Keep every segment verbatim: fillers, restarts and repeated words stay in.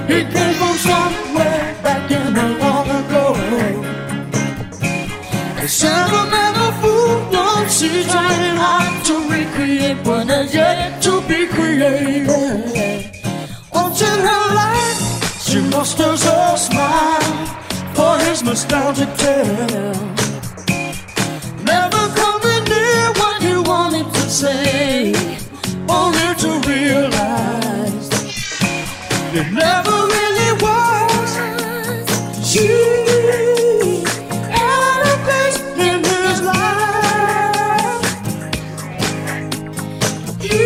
He came from somewhere back in the long ago. The sentimental fool don't see trying hard to recreate what has yet to be created. Once in her life, she musters a smile for his nostalgic tale. Never coming near what he wanted to say, only to realize it never really was. She had a place in his life. He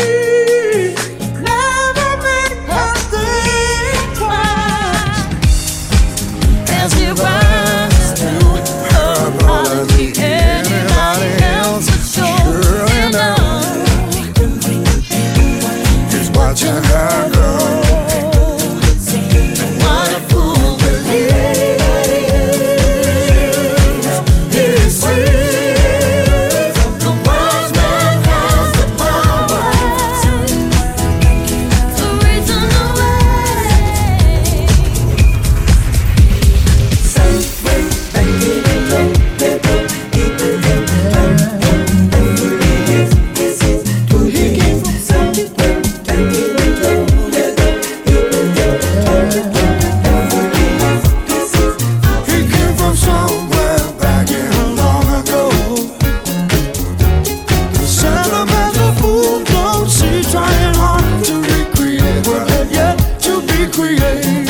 never made her think twice. As he runs to her apology, anybody else would sure enough is watching her go. What a fool believes he sees. The wise man has the power to reason away. He came from somewhere back in long ago. The sentimental fool don't see trying hard to recreate what had yet to be created.